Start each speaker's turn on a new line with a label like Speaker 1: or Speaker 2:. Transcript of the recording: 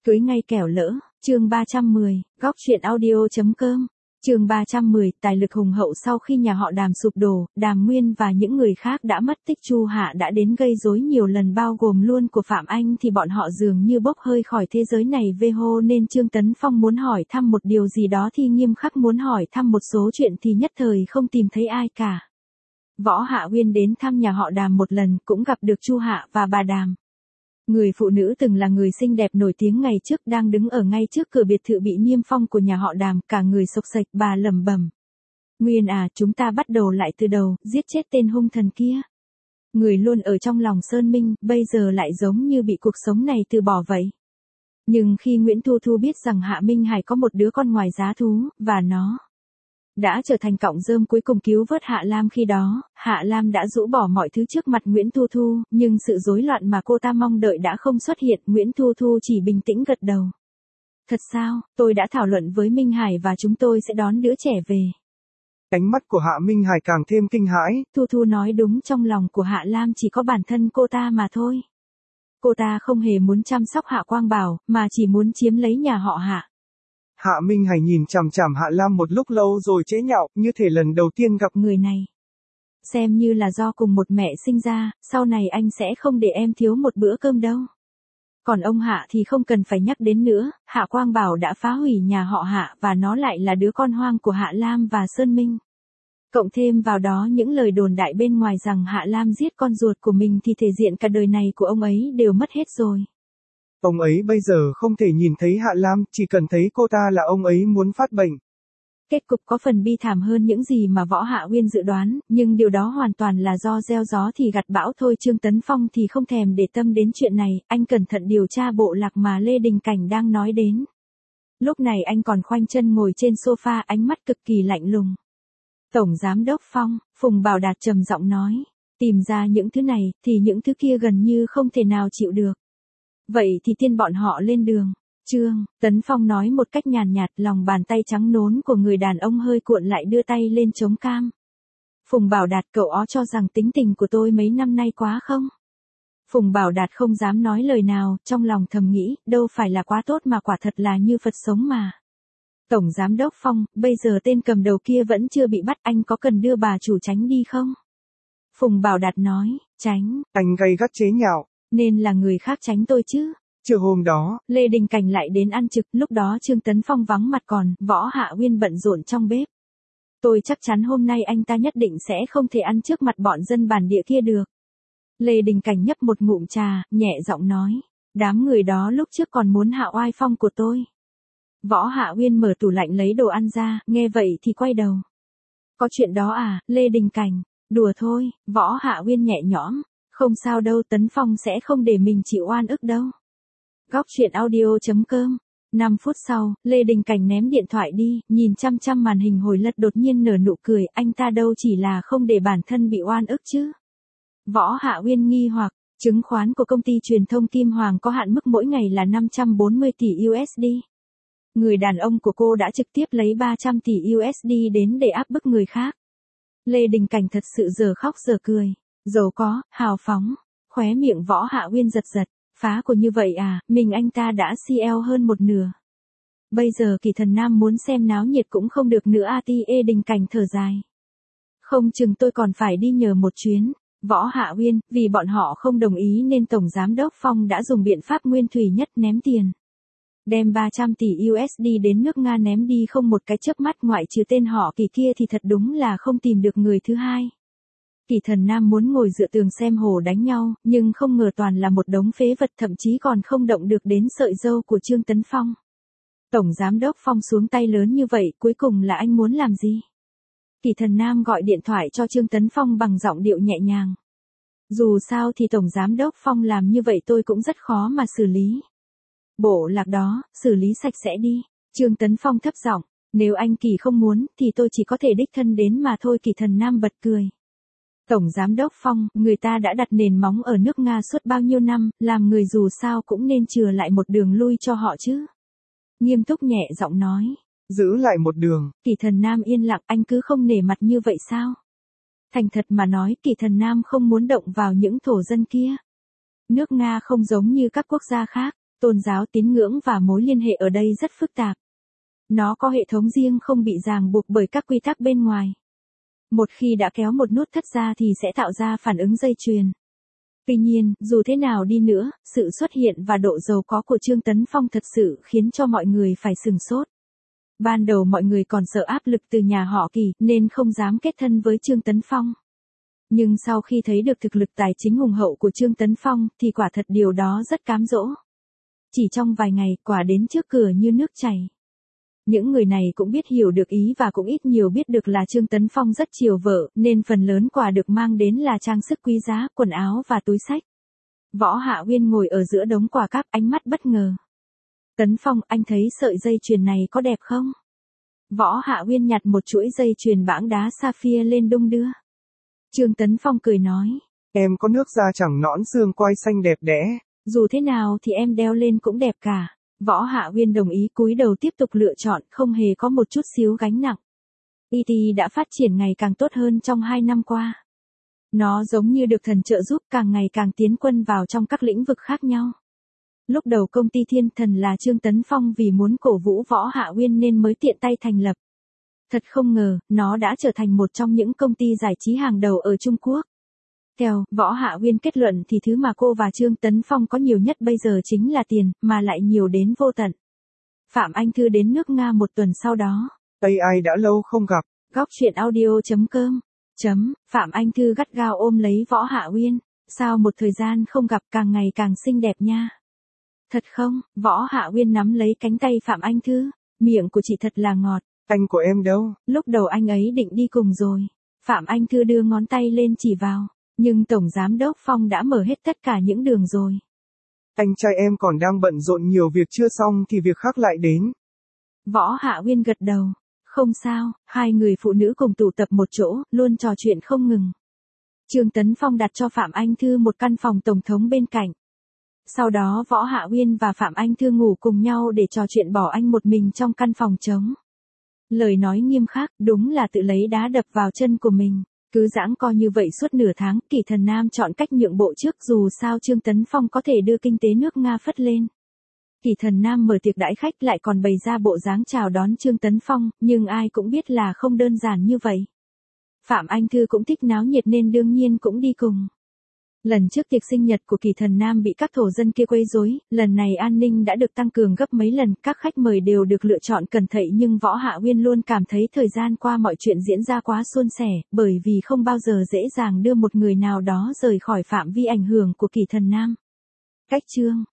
Speaker 1: Cưới ngay kẻo lỡ, chương 310, góc chuyện audio.com. Chương 310, tài lực hùng hậu sau khi nhà họ Đàm sụp đổ, Đàm Nguyên và những người khác đã mất tích. Chu Hạ đã đến gây rối nhiều lần bao gồm luôn của Phạm Anh thì bọn họ dường như bốc hơi khỏi thế giới này về hô nên Trương Tấn Phong muốn hỏi thăm một điều gì đó thì nghiêm khắc muốn hỏi thăm một số chuyện thì nhất thời không tìm thấy ai cả. Võ Hạ Uyên đến thăm nhà họ Đàm một lần cũng gặp được Chu Hạ và bà Đàm. Người phụ nữ từng là người xinh đẹp nổi tiếng ngày trước đang đứng ở ngay trước cửa biệt thự bị niêm phong của nhà họ Đàm, cả người xộc xệch. Bà lẩm bẩm: Nguyên à, chúng ta bắt đầu lại từ đầu, giết chết tên hung thần kia. Người luôn ở trong lòng Sơn Minh, bây giờ lại giống như bị cuộc sống này từ bỏ vậy. Nhưng khi Nguyễn Thu Thu biết rằng Hạ Minh Hải có một đứa con ngoài giá thú, và nó đã trở thành cọng rơm cuối cùng cứu vớt Hạ Lam, khi đó, Hạ Lam đã rũ bỏ mọi thứ trước mặt Nguyễn Thu Thu, nhưng sự rối loạn mà cô ta mong đợi đã không xuất hiện. Nguyễn Thu Thu chỉ bình tĩnh gật đầu. Thật sao, tôi đã thảo luận với Minh Hải và chúng tôi sẽ đón đứa trẻ về.
Speaker 2: Ánh mắt của Hạ Minh Hải càng thêm kinh hãi.
Speaker 1: Thu Thu nói đúng, trong lòng của Hạ Lam chỉ có bản thân cô ta mà thôi. Cô ta không hề muốn chăm sóc Hạ Quang Bảo, mà chỉ muốn chiếm lấy nhà họ Hạ.
Speaker 2: Hạ Minh Hải nhìn chằm chằm Hạ Lam một lúc lâu rồi chế nhạo, như thể lần đầu tiên gặp
Speaker 1: người này. Xem như là do cùng một mẹ sinh ra, sau này anh sẽ không để em thiếu một bữa cơm đâu. Còn ông Hạ thì không cần phải nhắc đến nữa, Hạ Quang Bảo đã phá hủy nhà họ Hạ và nó lại là đứa con hoang của Hạ Lam và Sơn Minh. Cộng thêm vào đó những lời đồn đại bên ngoài rằng Hạ Lam giết con ruột của mình thì thể diện cả đời này của ông ấy đều mất hết rồi.
Speaker 2: Ông ấy bây giờ không thể nhìn thấy Hạ Lam, chỉ cần thấy cô ta là ông ấy muốn phát bệnh.
Speaker 1: Kết cục có phần bi thảm hơn những gì mà Võ Hạ Uyên dự đoán, nhưng điều đó hoàn toàn là do gieo gió thì gặt bão thôi. Trương Tấn Phong thì không thèm để tâm đến chuyện này, anh cẩn thận điều tra bộ lạc mà Lê Đình Cảnh đang nói đến. Lúc này anh còn khoanh chân ngồi trên sofa, ánh mắt cực kỳ lạnh lùng. Tổng Giám đốc Phong, Phùng Bảo Đạt trầm giọng nói, tìm ra những thứ này, thì những thứ kia gần như không thể nào chịu được. Vậy thì tiên bọn họ lên đường. Trương Tấn Phong nói một cách nhàn nhạt, lòng bàn tay trắng nón của người đàn ông hơi cuộn lại, đưa tay lên chống cam. Phùng Bảo Đạt, cậu ó cho rằng tính tình của tôi mấy năm nay quá không? Phùng Bảo Đạt không dám nói lời nào, trong lòng thầm nghĩ, đâu phải là quá tốt mà quả thật là như Phật sống mà. Tổng Giám đốc Phong, bây giờ tên cầm đầu kia vẫn chưa bị bắt, anh có cần đưa bà chủ tránh đi không? Phùng Bảo Đạt nói, tránh.
Speaker 2: Anh gay gắt chế nhạo.
Speaker 1: Nên là người khác tránh tôi chứ.
Speaker 2: Trưa hôm đó,
Speaker 1: Lê Đình Cảnh lại đến ăn trực, lúc đó Trương Tấn Phong vắng mặt, còn Võ Hạ Uyên bận rộn trong bếp. Tôi chắc chắn hôm nay anh ta nhất định sẽ không thể ăn trước mặt bọn dân bản địa kia được. Lê Đình Cảnh nhấp một ngụm trà, nhẹ giọng nói, đám người đó lúc trước còn muốn hạ oai phong của tôi. Võ Hạ Uyên mở tủ lạnh lấy đồ ăn ra, nghe vậy thì quay đầu. Có chuyện đó à, Lê Đình Cảnh? Đùa thôi, Võ Hạ Uyên nhẹ nhõm. Không sao đâu, Tấn Phong sẽ không để mình chịu oan ức đâu. Góc chuyện audio.com. 5 phút sau, Lê Đình Cảnh ném điện thoại đi, nhìn chăm chăm màn hình hồi lật, đột nhiên nở nụ cười, anh ta đâu chỉ là không để bản thân bị oan ức chứ. Võ Hạ Uyên nghi hoặc, chứng khoán của công ty truyền thông Kim Hoàng có hạn mức mỗi ngày là 540 tỷ USD. Người đàn ông của cô đã trực tiếp lấy 300 tỷ USD đến để áp bức người khác. Lê Đình Cảnh thật sự giờ khóc giờ cười, giàu có, hào phóng. Khóe miệng Võ Hạ Uyên giật giật, phá của như vậy à, mình anh ta đã CL hơn một nửa. Bây giờ Kỳ Thần Nam muốn xem náo nhiệt cũng không được nữa à. Lê Đình Cảnh thở dài. Không chừng tôi còn phải đi nhờ một chuyến. Võ Hạ Uyên, vì bọn họ không đồng ý nên Tổng Giám đốc Phong đã dùng biện pháp nguyên thủy nhất, ném tiền. Đem 300 tỷ USD đến nước Nga ném đi không một cái chớp mắt, ngoại trừ tên họ Kỳ kia thì thật đúng là không tìm được người thứ hai. Kỳ Thần Nam muốn ngồi dựa tường xem hổ đánh nhau, nhưng không ngờ toàn là một đống phế vật, thậm chí còn không động được đến sợi râu của Trương Tấn Phong. Tổng Giám đốc Phong xuống tay lớn như vậy, cuối cùng là anh muốn làm gì? Kỳ Thần Nam gọi điện thoại cho Trương Tấn Phong bằng giọng điệu nhẹ nhàng. Dù sao thì Tổng Giám đốc Phong làm như vậy tôi cũng rất khó mà xử lý. Bộ lạc đó, xử lý sạch sẽ đi. Trương Tấn Phong thấp giọng, nếu anh Kỳ không muốn, thì tôi chỉ có thể đích thân đến mà thôi. Kỳ Thần Nam bật cười. Tổng Giám đốc Phong, người ta đã đặt nền móng ở nước Nga suốt bao nhiêu năm, làm người dù sao cũng nên chừa lại một đường lui cho họ chứ. Nghiêm túc nhẹ giọng nói.
Speaker 2: Giữ lại một đường.
Speaker 1: Kỳ Thần Nam yên lặng, anh cứ không nể mặt như vậy sao? Thành thật mà nói, Kỳ Thần Nam không muốn động vào những thổ dân kia. Nước Nga không giống như các quốc gia khác. tôn giáo tín ngưỡng và mối liên hệ ở đây rất phức tạp. Nó có hệ thống riêng không bị ràng buộc bởi các quy tắc bên ngoài. Một khi đã kéo một nút thắt ra thì sẽ tạo ra phản ứng dây chuyền. Tuy nhiên, dù thế nào đi nữa, sự xuất hiện và độ giàu có của Trương Tấn Phong thật sự khiến cho mọi người phải sửng sốt. Ban đầu mọi người còn sợ áp lực từ nhà họ Kỳ nên không dám kết thân với Trương Tấn Phong. Nhưng sau khi thấy được thực lực tài chính hùng hậu của Trương Tấn Phong thì quả thật điều đó rất cám dỗ. Chỉ trong vài ngày, quả đến trước cửa như nước chảy. Những người này cũng biết hiểu được ý và cũng ít nhiều biết được là Trương Tấn Phong rất chiều vợ, nên phần lớn quà được mang đến là trang sức quý giá, quần áo và túi xách. Võ Hạ Uyên ngồi ở giữa đống quà cáp, ánh mắt bất ngờ. Tấn Phong, anh thấy sợi dây chuyền này có đẹp không? Võ Hạ Uyên nhặt một chuỗi dây chuyền bảng đá sapphire lên đung đưa. Trương Tấn Phong cười nói.
Speaker 2: Em có nước da chẳng nõn xương quai xanh đẹp đẽ.
Speaker 1: Dù thế nào thì em đeo lên cũng đẹp cả. Võ Hạ Uyên đồng ý, cúi đầu tiếp tục lựa chọn, không hề có một chút xíu gánh nặng. E.T. đã phát triển ngày càng tốt hơn trong 2 năm qua. Nó giống như được thần trợ giúp, càng ngày càng tiến quân vào trong các lĩnh vực khác nhau. Lúc đầu công ty Thiên Thần là Trương Tấn Phong vì muốn cổ vũ Võ Hạ Uyên nên mới tiện tay thành lập. Thật không ngờ, nó đã trở thành một trong những công ty giải trí hàng đầu ở Trung Quốc. Theo Võ Hạ Uyên kết luận thì thứ mà cô và Trương Tấn Phong có nhiều nhất bây giờ chính là tiền, mà lại nhiều đến vô tận. Phạm Anh Thư đến nước Nga một tuần sau đó.
Speaker 2: AI đã lâu không gặp.
Speaker 1: Góc chuyện audio.com. Phạm Anh Thư gắt gao ôm lấy Võ Hạ Uyên. Sao một thời gian không gặp càng ngày càng xinh đẹp nha. Thật không? Võ Hạ Uyên nắm lấy cánh tay Phạm Anh Thư. Miệng của chị thật là ngọt.
Speaker 2: Anh của em đâu?
Speaker 1: Lúc đầu anh ấy định đi cùng rồi. Phạm Anh Thư đưa ngón tay lên chỉ vào. Nhưng Tổng Giám đốc Phong đã mở hết tất cả những đường rồi.
Speaker 2: Anh trai em còn đang bận rộn nhiều việc chưa xong thì việc khác lại đến.
Speaker 1: Võ Hạ Uyên gật đầu. Không sao, hai người phụ nữ cùng tụ tập một chỗ, luôn trò chuyện không ngừng. Trương Tấn Phong đặt cho Phạm Anh Thư một căn phòng tổng thống bên cạnh. Sau đó Võ Hạ Uyên và Phạm Anh Thư ngủ cùng nhau để trò chuyện, bỏ anh một mình trong căn phòng trống. Lời nói nghiêm khắc, đúng là tự lấy đá đập vào chân của mình. Cứ giãng co như vậy suốt nửa tháng, Kỳ Thần Nam chọn cách nhượng bộ trước, dù sao Trương Tấn Phong có thể đưa kinh tế nước Nga phất lên. Kỳ Thần Nam mở tiệc đãi khách lại còn bày ra bộ dáng chào đón Trương Tấn Phong, nhưng ai cũng biết là không đơn giản như vậy. Phạm Anh Thư cũng thích náo nhiệt nên đương nhiên cũng đi cùng. Lần trước tiệc sinh nhật của Kỳ Thần Nam bị các thổ dân kia quấy rối, lần này an ninh đã được tăng cường gấp mấy lần, các khách mời đều được lựa chọn cẩn thận, nhưng Võ Hạ Uyên luôn cảm thấy thời gian qua mọi chuyện diễn ra quá suôn sẻ, bởi vì không bao giờ dễ dàng đưa một người nào đó rời khỏi phạm vi ảnh hưởng của Kỳ Thần Nam. Cách chương